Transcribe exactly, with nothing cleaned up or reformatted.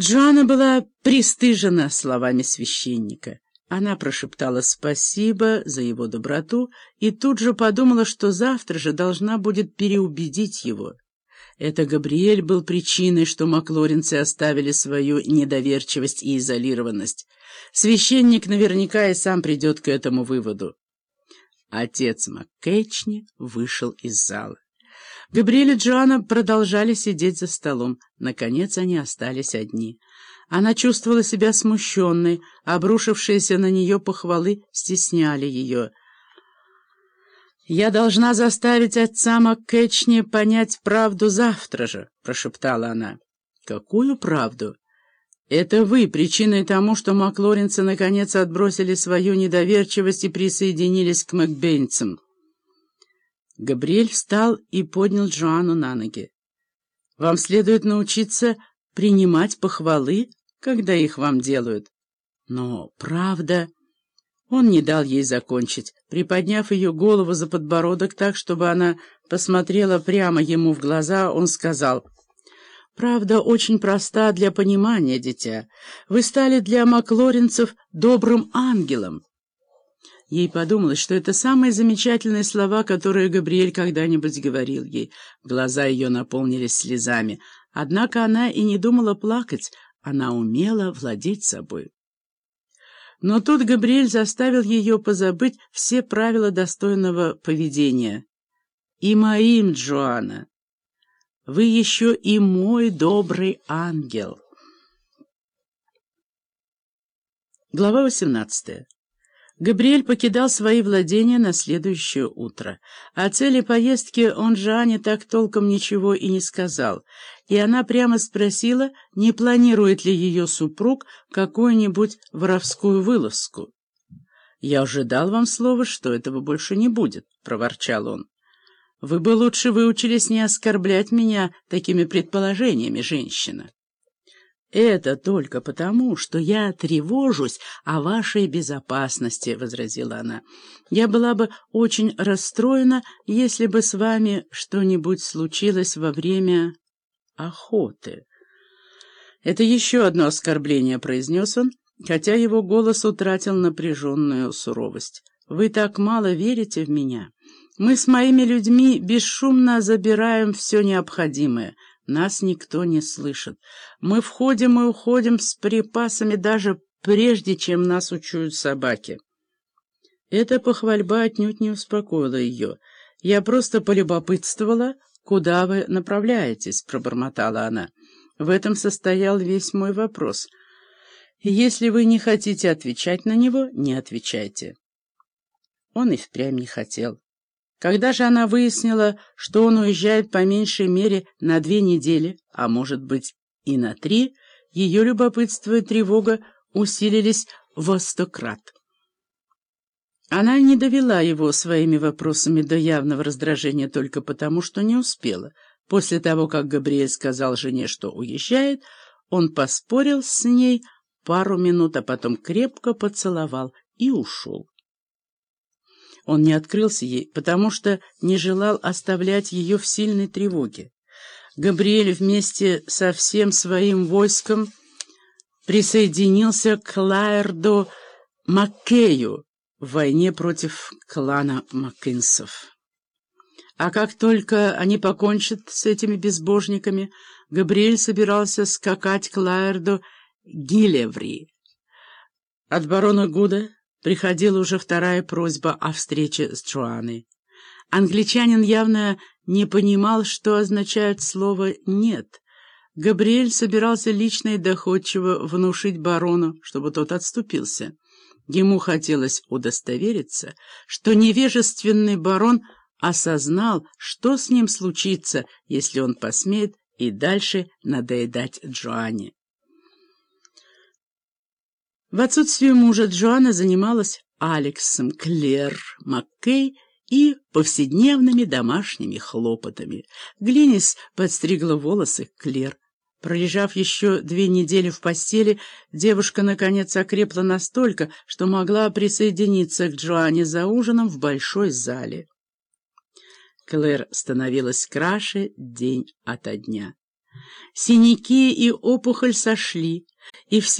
Джоанна была пристыжена словами священника. Она прошептала спасибо за его доброту и тут же подумала, что завтра же должна будет переубедить его. Это Габриэль был причиной, что маклоринцы оставили свою недоверчивость и изолированность. Священник наверняка и сам придет к этому выводу. Отец МакКетчни вышел из зала. Габриэль и Джоанна продолжали сидеть за столом. Наконец они остались одни. Она чувствовала себя смущенной, обрушившиеся на нее похвалы стесняли ее. «Я должна заставить отца МакКетчни понять правду завтра же», — прошептала она. «Какую правду?» «Это вы причиной тому, что маклоринцы наконец отбросили свою недоверчивость и присоединились к макбейнцам». Габриэль встал и поднял Джоанну на ноги. «Вам следует научиться принимать похвалы, когда их вам делают». «Но правда...» Он не дал ей закончить, приподняв ее голову за подбородок так, чтобы она посмотрела прямо ему в глаза, он сказал: «Правда очень проста для понимания, дитя. Вы стали для маклоринцев добрым ангелом». Ей подумалось, что это самые замечательные слова, которые Габриэль когда-нибудь говорил ей. Глаза ее наполнились слезами. Однако она и не думала плакать, она умела владеть собой. Но тут Габриэль заставил ее позабыть все правила достойного поведения. «И моим, Джоанна, вы еще и мой добрый ангел». Глава восемнадцатая. Габриэль покидал свои владения на следующее утро. О цели поездки он Джоанне так толком ничего и не сказал, и она прямо спросила, не планирует ли ее супруг какую-нибудь воровскую вылазку. «Я уже дал вам слово, что этого больше не будет», — проворчал он. «Вы бы лучше выучились не оскорблять меня такими предположениями, женщина». «Это только потому, что я тревожусь о вашей безопасности», — возразила она. «Я была бы очень расстроена, если бы с вами что-нибудь случилось во время охоты». «Это еще одно оскорбление», — произнес он, хотя его голос утратил напряженную суровость. «Вы так мало верите в меня. Мы с моими людьми бесшумно забираем все необходимое». Нас никто не слышит. Мы входим и уходим с припасами даже прежде, чем нас учуют собаки. Эта похвальба отнюдь не успокоила ее. «Я просто полюбопытствовала, куда вы направляетесь», — пробормотала она. «В этом состоял весь мой вопрос. Если вы не хотите отвечать на него, не отвечайте». Он и впрямь не хотел. Когда же она выяснила, что он уезжает по меньшей мере на две недели, а может быть и на три, ее любопытство и тревога усилились во сто крат. Она не довела его своими вопросами до явного раздражения только потому, что не успела. После того, как Габриэль сказал жене, что уезжает, он поспорил с ней пару минут, а потом крепко поцеловал и ушел. Он не открылся ей, потому что не желал оставлять ее в сильной тревоге. Габриэль вместе со всем своим войском присоединился к Лаэрду Маккею в войне против клана Маккинсов. А как только они покончат с этими безбожниками, Габриэль собирался скакать к Лаэрду Гилеври. От барона Гуда приходила уже вторая просьба о встрече с Джоанной. Англичанин явно не понимал, что означает слово «нет». Габриэль собирался лично и доходчиво внушить барону, чтобы тот отступился. Ему хотелось удостовериться, что невежественный барон осознал, что с ним случится, если он посмеет и дальше надоедать Джоанне. В отсутствие мужа Джоанна занималась Алексом Клэр Маккей и повседневными домашними хлопотами. Глинис подстригла волосы Клэр. Пролежав еще две недели в постели, девушка наконец окрепла настолько, что могла присоединиться к Джоанне за ужином в большой зале. Клэр становилась краше день ото дня. Синяки и опухоль сошли, и все